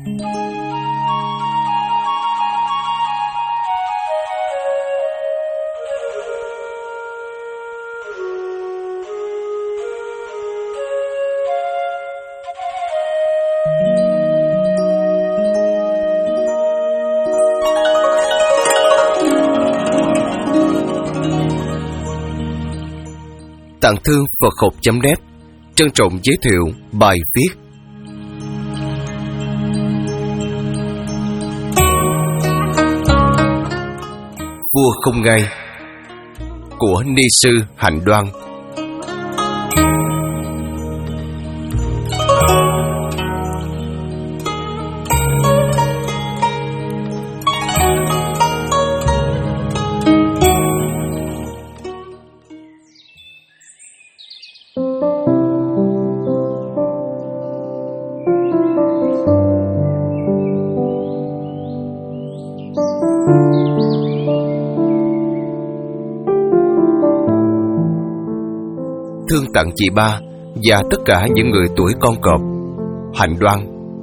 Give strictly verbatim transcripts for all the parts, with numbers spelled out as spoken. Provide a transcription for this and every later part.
Tặng Thư Phật học chấm net trân trọng giới thiệu bài viết Vua Không Ngay của Ni sư Hạnh Đoan. Thương tặng chị ba và tất cả những người tuổi con cọp. Hạnh Đoan.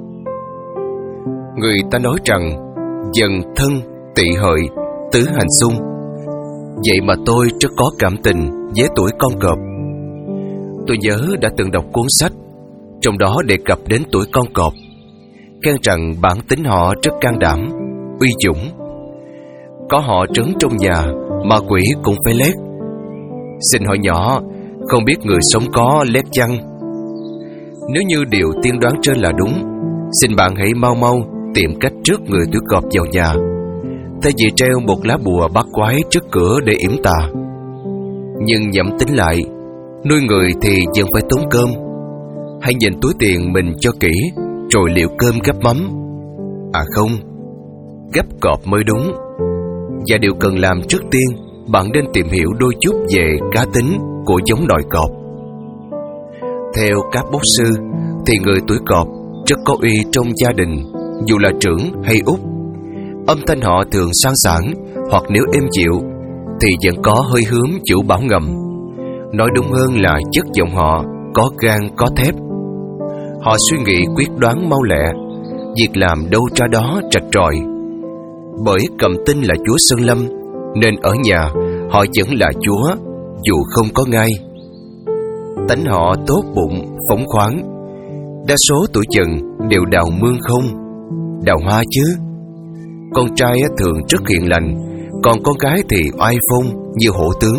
Người ta nói rằng dần thân tỵ hợi tứ hành xung. Vậy mà tôi rất có cảm tình với tuổi con cọp. Tôi nhớ đã từng đọc cuốn sách, trong đó đề cập đến tuổi con cọp, khen rằng bản tính họ rất can đảm, uy dũng. Có họ trấn trong nhà, ma quỷ cũng phải lét. Xin hỏi nhỏ, không biết người sống có lét chăng? Nếu như điều tiên đoán trên là đúng, xin bạn hãy mau mau tìm cách rước người tuổi cọp vào nhà, thay vì treo một lá bùa bắt quái trước cửa để yểm tà. Nhưng nhẩm tính lại, nuôi người thì vẫn phải tốn cơm. Hãy nhìn túi tiền mình cho kỹ, rồi liệu cơm gắp mắm. À không, gắp cọp mới đúng. Và điều cần làm trước tiên, bạn nên tìm hiểu đôi chút về cá tính của giống nòi cọp. Theo các bốc sư thì người tuổi cọp rất có uy trong gia đình, dù là trưởng hay út. Âm thanh họ thường sang sảng, hoặc nếu êm dịu thì vẫn có hơi hướng chủ bảo ngầm. Nói đúng hơn là chất giọng họ có gan có thép. Họ suy nghĩ quyết đoán mau lẹ, việc làm đâu ra đó trạch tròi. Bởi Cầm Tinh là chúa Sơn Lâm, nên ở nhà họ vẫn là chúa, dù không có ngai. Tánh họ tốt bụng, phóng khoáng. Đa số tuổi dần đều đào mương không, đào hoa chứ. Con trai thường rất hiền lành, còn con gái thì oai phong như hổ tướng.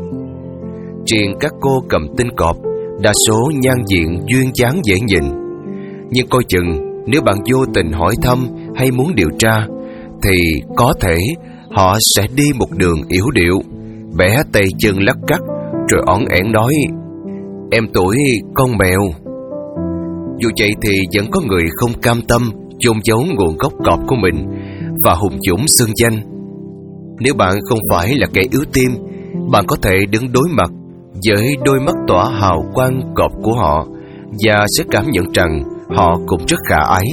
Riêng các cô Cầm Tinh cọp, đa số nhan diện duyên dáng dễ nhìn. Nhưng coi chừng nếu bạn vô tình hỏi thăm hay muốn điều tra, thì có thể họ sẽ đi một đường yếu điệu, bẻ tay chân lắc cắt, rồi ỏn ẻn nói: em tuổi con mèo. Dù vậy thì vẫn có người không cam tâm chôn giấu nguồn gốc cọp của mình và hùng dũng xưng danh. Nếu bạn không phải là kẻ yếu tim, bạn có thể đứng đối mặt với đôi mắt tỏa hào quang cọp của họ và sẽ cảm nhận rằng họ cũng rất khả ái.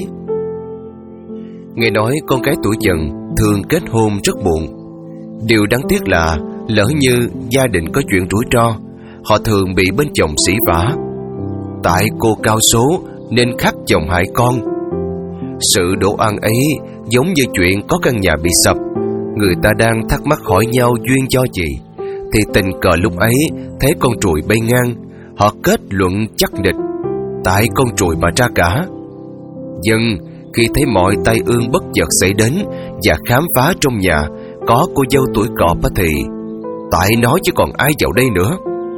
Nghe nói con gái tuổi dần thường kết hôn rất muộn. Điều đáng tiếc là lỡ như gia đình có chuyện rủi ro, họ thường bị bên chồng sỉ vả. Tại cô cao số nên khắc chồng hại con. Sự đổ oan ấy giống như chuyện có căn nhà bị sập, người ta đang thắc mắc hỏi nhau duyên do gì, thì tình cờ lúc ấy thấy con ruồi bay ngang, họ kết luận chắc nịch tại con ruồi mà ra cả. Dân khi thấy mọi tai ương bất chợt xảy đến và khám phá trong nhà có cô dâu tuổi cọp thì tại nó chứ còn ai vào đây nữa.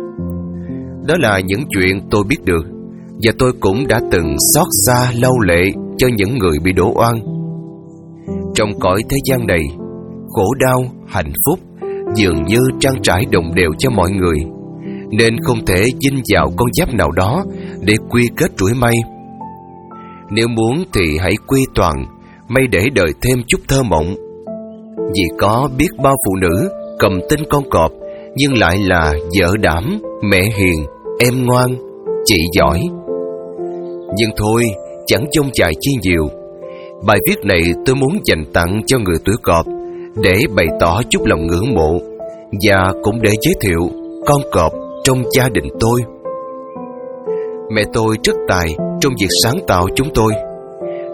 Đó là những chuyện tôi biết được, và tôi cũng đã từng xót xa lau lệ cho những người bị đổ oan. Trong cõi thế gian này, khổ đau, hạnh phúc dường như trang trải đồng đều cho mọi người, nên không thể dinh vào con giáp nào đó để quy kết rủi may. Nếu muốn thì hãy quy toàn, may để đời thêm chút thơ mộng. Vì có biết bao phụ nữ Cầm Tinh con cọp, nhưng lại là vợ đảm, mẹ hiền, em ngoan, chị giỏi. Nhưng thôi, chẳng trông chạy chi nhiều. Bài viết này tôi muốn dành tặng cho người tuổi cọp, để bày tỏ chút lòng ngưỡng mộ, và cũng để giới thiệu con cọp trong gia đình tôi. Mẹ tôi rất tài trong việc sáng tạo chúng tôi.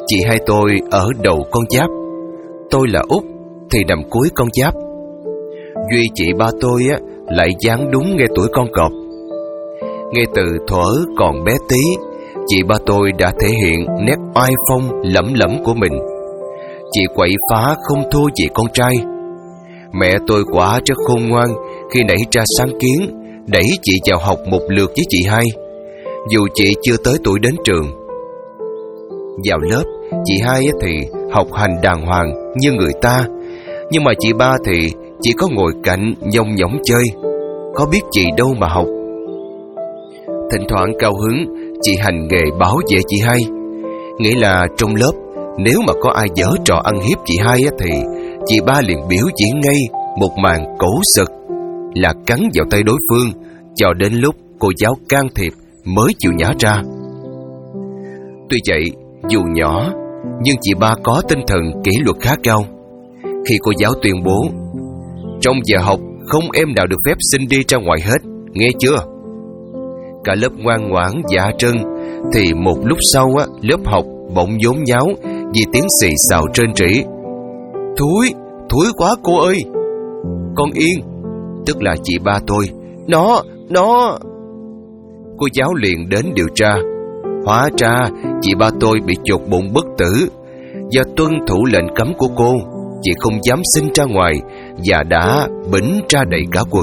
Chị hai tôi ở đầu con giáp, tôi là út thì nằm cuối con giáp. Duy chị ba tôi á lại dáng đúng nghe tuổi con cọp. Ngay từ thuở còn bé tí, chị ba tôi đã thể hiện nét oai phong lẫm lẫm của mình. Chị quậy phá không thua chị con trai. Mẹ tôi quả rất khôn ngoan khi nảy ra sáng kiến đẩy chị vào học một lượt với chị hai, dù chị chưa tới tuổi đến trường. Vào lớp, chị hai thì học hành đàng hoàng như người ta, nhưng mà chị ba thì chỉ có ngồi cạnh nhông nhõng chơi, có biết chị đâu mà học. Thỉnh thoảng cao hứng, chị hành nghề bảo vệ chị hai, nghĩa là trong lớp nếu mà có ai giở trò ăn hiếp chị hai thì chị ba liền biểu diễn ngay một màn cổ sực là cắn vào tay đối phương, cho đến lúc cô giáo can thiệp mới chịu nhả ra. Tuy vậy, dù nhỏ nhưng chị ba có tinh thần kỷ luật khá cao. Khi cô giáo tuyên bố trong giờ học không em nào được phép xin đi ra ngoài hết, nghe chưa? Cả lớp ngoan ngoãn dạ trân, thì một lúc sau á, lớp học bỗng nhốn nháo vì tiếng xì xào trên trĩ. Thúi, thúi quá cô ơi! Con Yên, tức là chị ba tôi, nó, nó... Cô giáo liền đến điều tra. Hóa ra chị ba tôi bị chột bụng bất tử. Do tuân thủ lệnh cấm của cô, chị không dám xin ra ngoài và đã bỉnh ra đầy cả quần.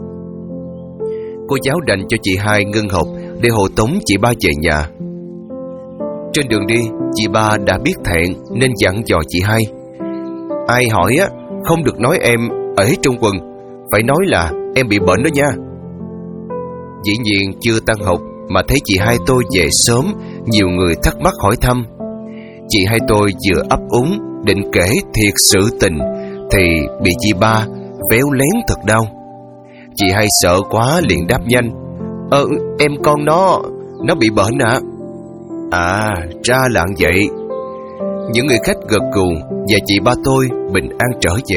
Cô giáo đành cho chị hai ngưng học để hộ tống chị ba về nhà. Trên đường đi, chị ba đã biết thẹn nên dặn dò chị hai: ai hỏi á, không được nói em ở trong quần, phải nói là em bị bệnh đó nha. Dĩ nhiên chưa tan học mà thấy chị hai tôi về sớm, nhiều người thắc mắc hỏi thăm. Chị hai tôi vừa ấp úng định kể thiệt sự tình thì bị chị ba véo lén thật đau. Chị hai sợ quá liền đáp nhanh: Ờ, em con nó, nó bị bệnh ạ. À? à, ra là vậy. Những người khách gật gù và chị ba tôi bình an trở về.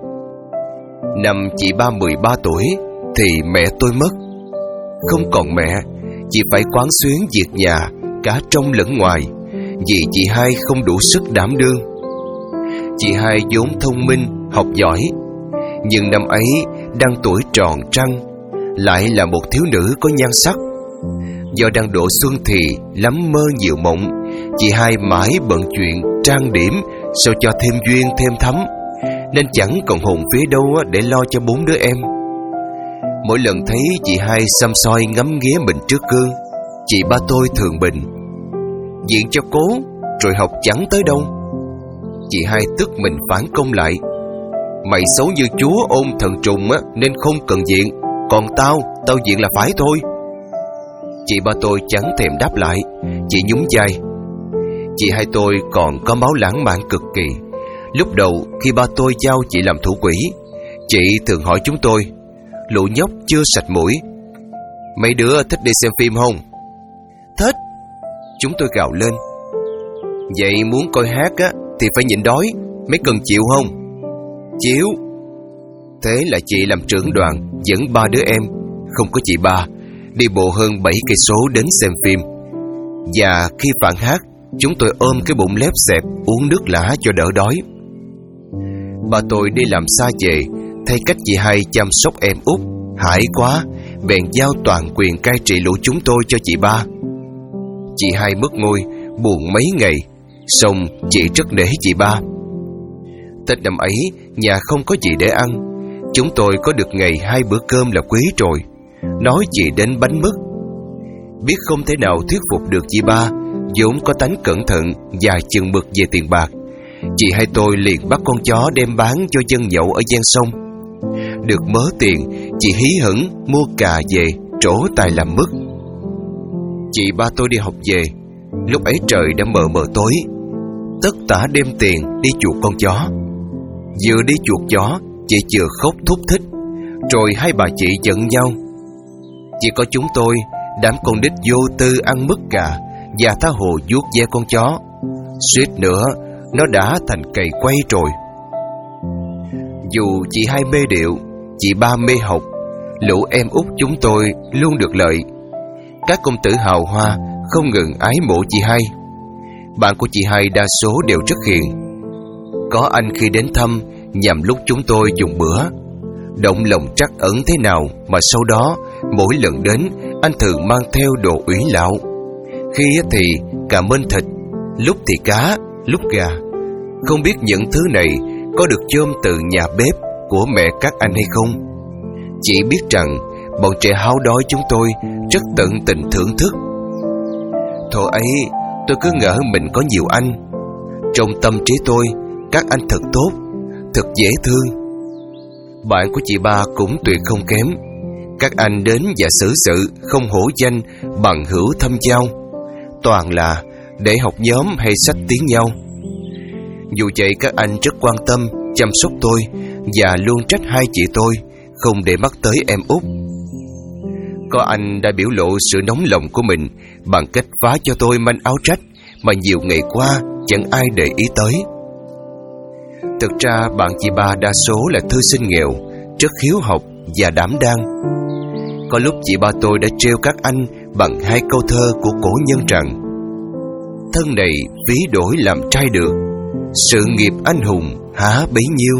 Năm chị ba mười ba tuổi thì mẹ tôi mất. Không còn mẹ, chị phải quán xuyến việc nhà cả trong lẫn ngoài, vì chị hai không đủ sức đảm đương. Chị hai vốn thông minh, học giỏi, nhưng năm ấy đang tuổi tròn trăng, lại là một thiếu nữ có nhan sắc. Do đang độ xuân thì lắm mơ nhiều mộng, chị hai mãi bận chuyện trang điểm sao cho thêm duyên thêm thắm, nên chẳng còn hồn phía đâu để lo cho bốn đứa em. Mỗi lần thấy chị hai xăm soi ngắm nghía mình trước gương, chị ba tôi thường bình: diện cho cố, rồi học chẳng tới đâu. Chị hai tức mình phản công lại: mày xấu như chúa ôn thần trùng á, nên không cần diện, còn tao, tao diện là phải thôi. Chị ba tôi chẳng thèm đáp lại, chị nhún vai. Chị hai tôi còn có máu lãng mạn cực kỳ. Lúc đầu khi ba tôi giao chị làm thủ quỹ, chị thường hỏi chúng tôi: lũ nhóc chưa sạch mũi, mấy đứa thích đi xem phim không? Thích. Chúng tôi gào lên. Vậy muốn coi hát á thì phải nhịn đói, mấy cần chịu không? Chịu. Thế là chị làm trưởng đoàn dẫn ba đứa em, không có chị ba, đi bộ hơn bảy cây số đến xem phim. Và khi phản hát, chúng tôi ôm cái bụng lép xẹp uống nước lã cho đỡ đói. Ba tôi đi làm xa về, thấy cách chị hai chăm sóc em út hãi quá, bèn giao toàn quyền cai trị lũ chúng tôi cho chị ba. Chị hai mất ngôi, buồn mấy ngày, xong chị rất nể chị ba. Tết năm ấy, nhà không có gì để ăn, chúng tôi có được ngày hai bữa cơm là quý rồi. Nói chị đến bánh mứt. Biết không thể nào thuyết phục được chị ba, vốn có tánh cẩn thận và chừng mực về tiền bạc, chị hai tôi liền bắt con chó đem bán cho dân nhậu ở ven sông. Được mớ tiền, chị hí hửng mua cà về trổ tài làm mứt. Chị ba tôi đi học về, lúc ấy trời đã mờ mờ tối. Tất tả đem tiền đi chuộc con chó. Vừa đi chuộc chó, chị vừa khóc thúc thích, rồi hai bà chị giận nhau. Chỉ có chúng tôi, đám con nít vô tư ăn mứt cà và tha hồ vuốt ve con chó. Suýt nữa nó đã thành cày quay rồi. Dù chị hai mê điệu, chị ba mê học, lũ em út chúng tôi luôn được lợi. Các công tử hào hoa không ngừng ái mộ chị hai. Bạn của chị hai đa số đều rất hiền. Có anh khi đến thăm nhằm lúc chúng tôi dùng bữa, động lòng trắc ẩn thế nào mà sau đó mỗi lần đến anh thường mang theo đồ ủy lạo. Khi thì cà mên thịt, lúc thì cá, lúc gà. Không biết những thứ này có được chôm từ nhà bếp của mẹ các anh hay không. Chỉ biết rằng bọn trẻ háo đói chúng tôi rất tận tình thưởng thức. Thời ấy tôi cứ ngỡ mình có nhiều anh. Trong tâm trí tôi, các anh thật tốt, thật dễ thương. Bạn của chị ba cũng tuyệt không kém. Các anh đến và xử sự không hổ danh bằng hữu thâm giao, toàn là để học nhóm hay sách tiếng nhau. Dù vậy các anh rất quan tâm, chăm sóc tôi và luôn trách hai chị tôi không để mắc tới em út. Có anh đã biểu lộ sự nóng lòng của mình bằng cách phá cho tôi manh áo trách mà nhiều ngày qua chẳng ai để ý tới. Thực ra bạn chị ba đa số là thư sinh nghèo, rất hiếu học và đảm đang. Có lúc chị ba tôi đã trêu các anh bằng hai câu thơ của cổ nhân rằng: thân này phí đổi làm trai được, sự nghiệp anh hùng há bấy nhiêu.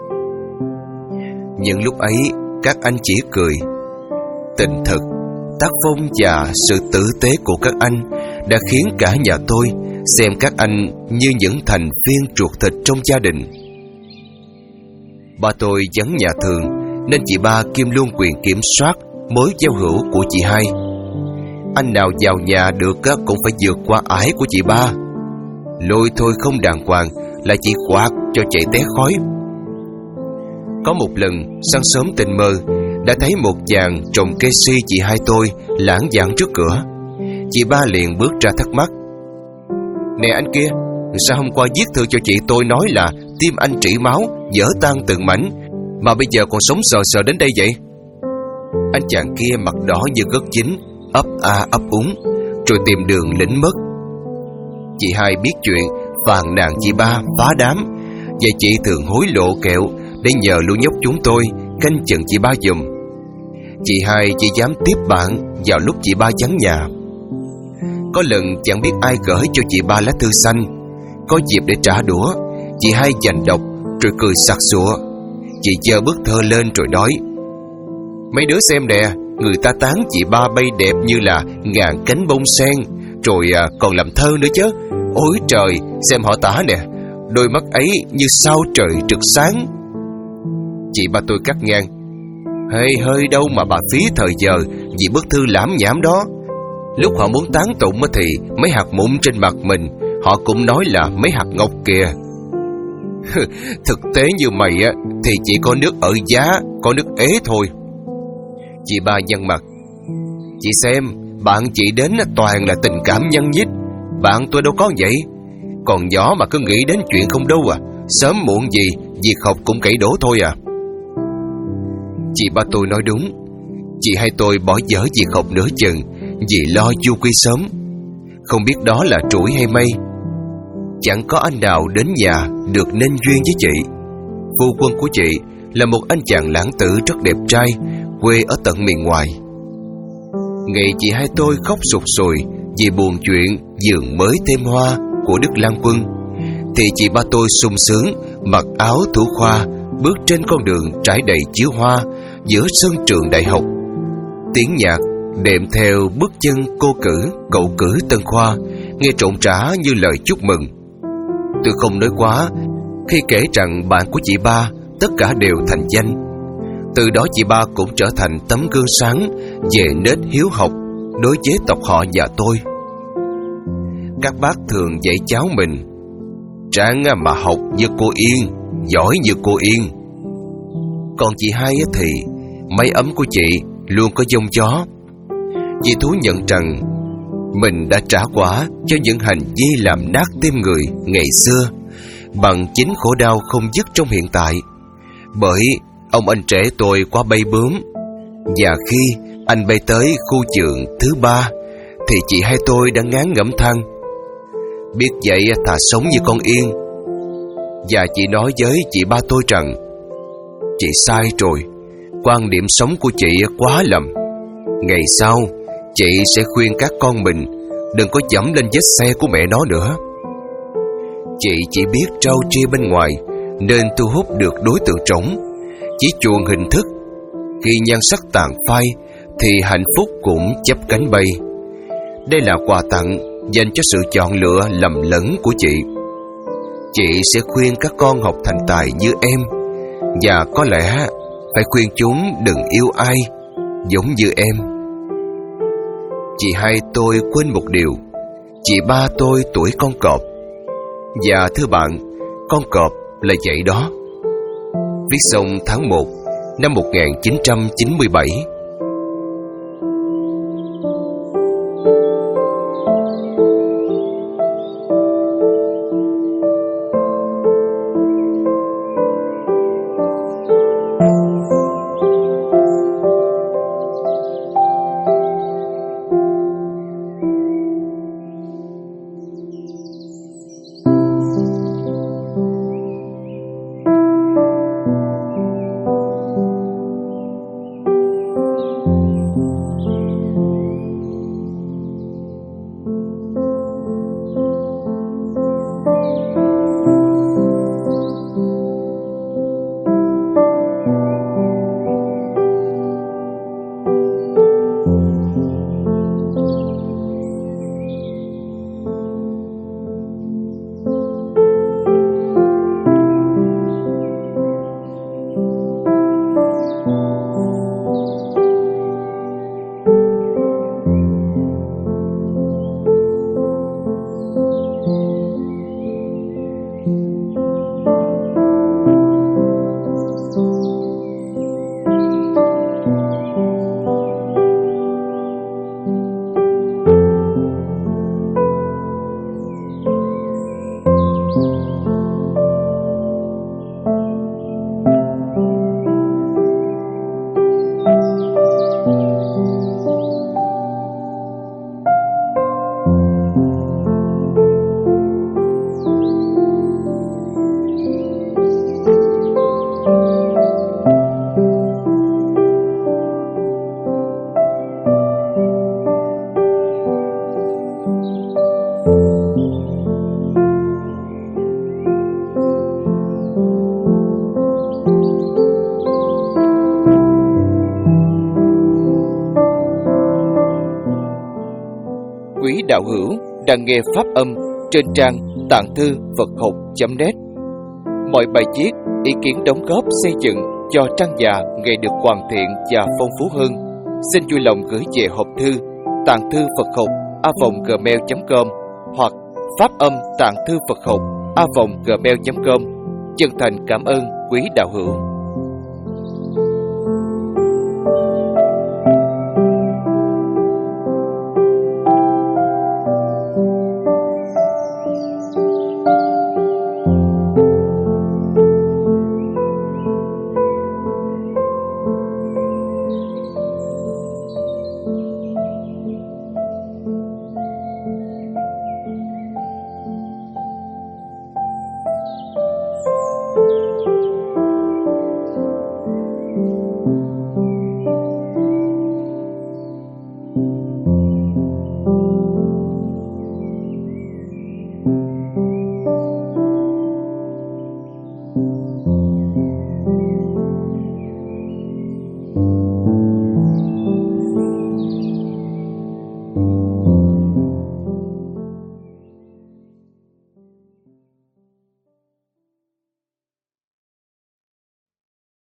Những lúc ấy các anh chỉ cười. Tình thực, tác phong và sự tử tế của các anh đã khiến cả nhà tôi xem các anh như những thành viên ruột thịt trong gia đình. Ba tôi vắng nhà thường nên chị ba kiêm luôn quyền kiểm soát mối giao hữu của chị hai. Anh nào vào nhà được cũng phải vượt qua ải của chị ba. Lôi thôi không đàng hoàng là chị quạt cho chạy té khói. Có một lần sáng sớm tình mơ đã thấy một chàng trồng cây si chị hai tôi lãng vãng trước cửa. Chị ba liền bước ra thắc mắc: nè anh kia, sao hôm qua viết thư cho chị tôi nói là tim anh trĩ máu, vỡ tan từng mảnh, mà bây giờ còn sống sờ sờ đến đây vậy? Anh chàng kia mặt đỏ như gất chín, ấp a ấp úng, rồi tìm đường lĩnh mất. Chị hai biết chuyện, phàn nàn chị ba phá đám, và chị thường hối lộ kẹo để nhờ lũ nhóc chúng tôi canh chừng chị ba giùm. Chị hai chỉ dám tiếp bạn vào lúc chị ba vắng nhà. Có lần chẳng biết ai gửi cho chị ba lá thư xanh. Có dịp để trả đũa, chị hai giành đọc rồi cười sặc sụa. Chị giơ bức thơ lên rồi nói: mấy đứa xem nè, người ta tán chị ba bay đẹp như là ngàn cánh bông sen, rồi à, còn làm thơ nữa chứ. Ôi trời, xem họ tả nè, đôi mắt ấy như sao trời trực sáng. Chị ba tôi cắt ngang: hơi hơi đâu mà bà phí thời giờ vì bức thư lãm nhảm đó. Lúc họ muốn tán tụng thì mấy hạt mụn trên mặt mình họ cũng nói là mấy hạt ngọc kìa. Thực tế như mày á thì chỉ có nước ở giá, có nước ế thôi. Chị ba nhăn mặt: chị xem, bạn chị đến toàn là tình cảm nhăn nhít. Bạn tôi đâu có vậy. Còn nhỏ mà cứ nghĩ đến chuyện không đâu à. Sớm muộn gì việc học cũng cậy đổ thôi à. Chị ba tôi nói đúng. Chị hai tôi bỏ dở việc học nửa chừng vì lo chu quy sớm. Không biết đó là trũi hay mây. Chẳng có anh nào đến nhà được nên duyên với chị. Phu quân của chị là một anh chàng lãng tử rất đẹp trai, quê ở tận miền ngoài. Ngày chị hai tôi khóc sụt sùi vì buồn chuyện giường mới thêm hoa của Đức Lan Quân, thì chị ba tôi sung sướng mặc áo thủ khoa bước trên con đường trải đầy chiếu hoa giữa sân trường đại học. Tiếng nhạc đệm theo bước chân cô cử, cậu cử tân khoa nghe trộn trã như lời chúc mừng. Tôi không nói quá khi kể rằng bạn của chị ba tất cả đều thành danh. Từ đó chị ba cũng trở thành tấm gương sáng về nết hiếu học đối với tộc họ nhà tôi. Các bác thường dạy cháu mình: ráng mà học như cô Yên, giỏi như cô Yên. Còn chị hai thì mái ấm của chị luôn có giông gió. Chị thú nhận rằng mình đã trả quả cho những hành vi làm nát tim người ngày xưa bằng chính khổ đau không dứt trong hiện tại. Bởi ông anh trẻ tôi quá bay bướm, và khi anh bay tới khu trường thứ ba thì chị hai tôi đã ngán ngẩm than: biết vậy thà sống như con Yên. Và chị nói với chị ba tôi rằng chị sai rồi, quan điểm sống của chị quá lầm. Ngày sau chị sẽ khuyên các con mình đừng có dẫm lên vết xe của mẹ nó nữa. Chị chỉ biết trâu tria bên ngoài nên thu hút được đối tượng trống, chỉ chuộng hình thức. Khi nhan sắc tàn phai thì hạnh phúc cũng chắp cánh bay. Đây là quà tặng dành cho sự chọn lựa lầm lẫn của chị. Chị sẽ khuyên các con học thành tài như em, và có lẽ phải khuyên chúng đừng yêu ai giống như em. Chị hai tôi quên một điều: chị ba tôi tuổi con cọp. Và thưa bạn, con cọp là vậy đó. Viết xong tháng một năm một nghìn chín trăm chín mươi bảy. Quý đạo hữu đang nghe pháp âm trên trang tạng thư Phật học chấm net. Mọi bài viết, ý kiến đóng góp xây dựng cho trang già ngày được hoàn thiện và phong phú hơn, xin vui lòng gửi về hộp thư tạng thư Phật học a vòng gmail chấm com hoặc pháp âm tạng thư Phật học a vòng gmail chấm com. Chân thành cảm ơn quý đạo hữu.